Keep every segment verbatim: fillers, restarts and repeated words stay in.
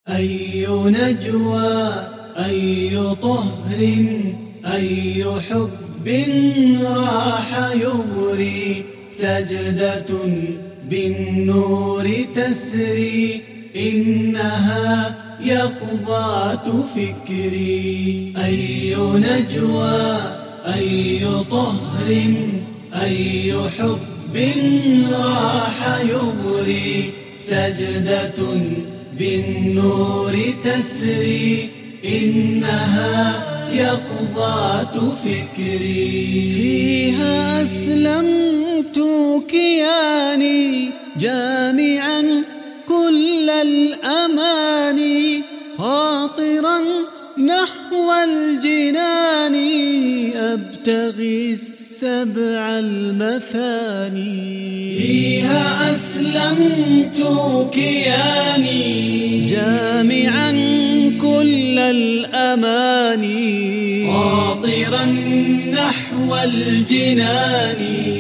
أي نجوى أي طهر أي حب راح يغري سجدة بالنور تسري إنها يقظات فكري. أي نجوى أي طهر أي حب راح يغري سجدة بالنور تسري إنها يقظات فكري. فيها أسلمت كياني جامعا كل الأماني خاطرا نحو الجنان أبتغي السبع المثاني. فيها أسلمت كياني جامعا كل الأماني خاطرا نحو الجنان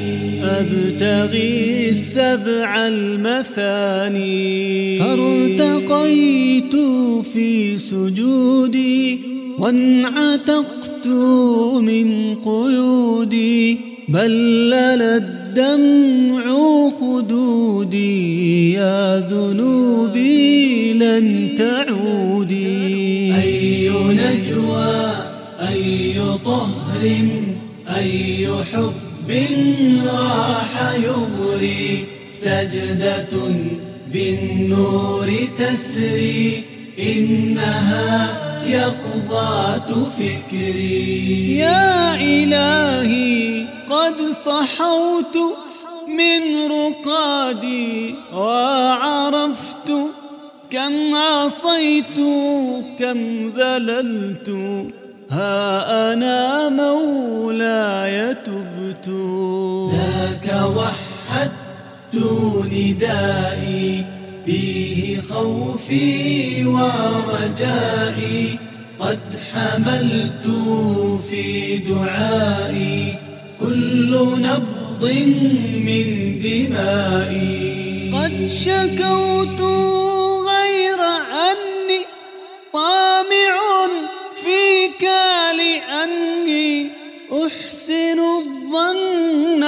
أبتغي السبع المثاني. فارتقيت في سجودي وانعتقت من قيودي بلل الدمع خدودي يا ذنوبي لن تعودي. أي نجوى أي طهر أي حب راح يغري سجدة بالنور تسري إنها يقظات فكري. يا إلهي قد صحوت من رقادي وعرفت كم عصيت كم ذللت ها أنا مولاي تبت. لك وحدت ندائي فيه خوفي ورجائي قد حملت في دعائي كل نبض من دمائي. قد شكوت غير أني طامع فيك لأني أحسن الظن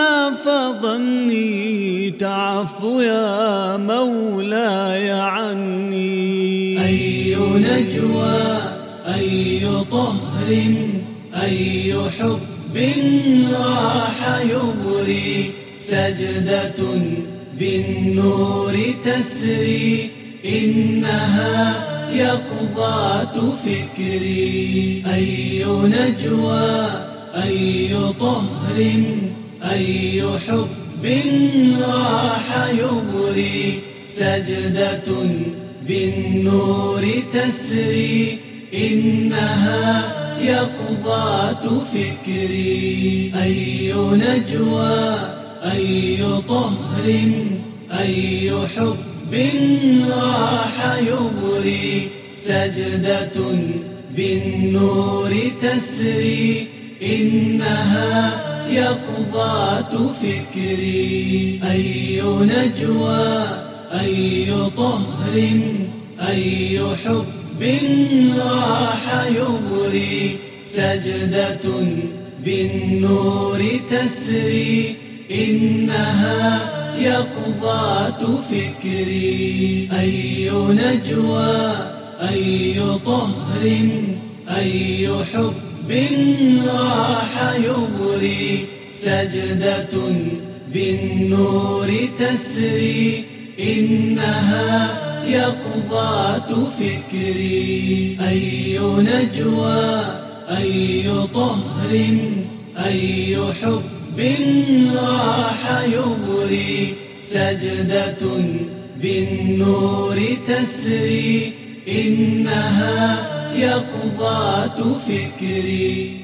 فظني تعفو يا مولاي عني. أي نجوى أي طهر أي حب راح يغري سجدة بالنور تسري إنها يقظات فكري. أي نجوى أي طهر أي حب راح يغري سجدة بالنور تسري إنها يقظات فكري. أي نجوى أي طهر أي حب راح يغري سجدة بالنور تسري إنها يقظات فكري. أي نجوى أي طهر أي حب راح يغري سجدة بالنور تسري إنها يقظات فكري. أي نجوى أي طهر أي حب راح يغري سجدة بالنور تسري إنها يقظات فكري. أي نجوى أي طهر أي حب راح يغري سجدة بالنور تسري إنها يقظات فكري.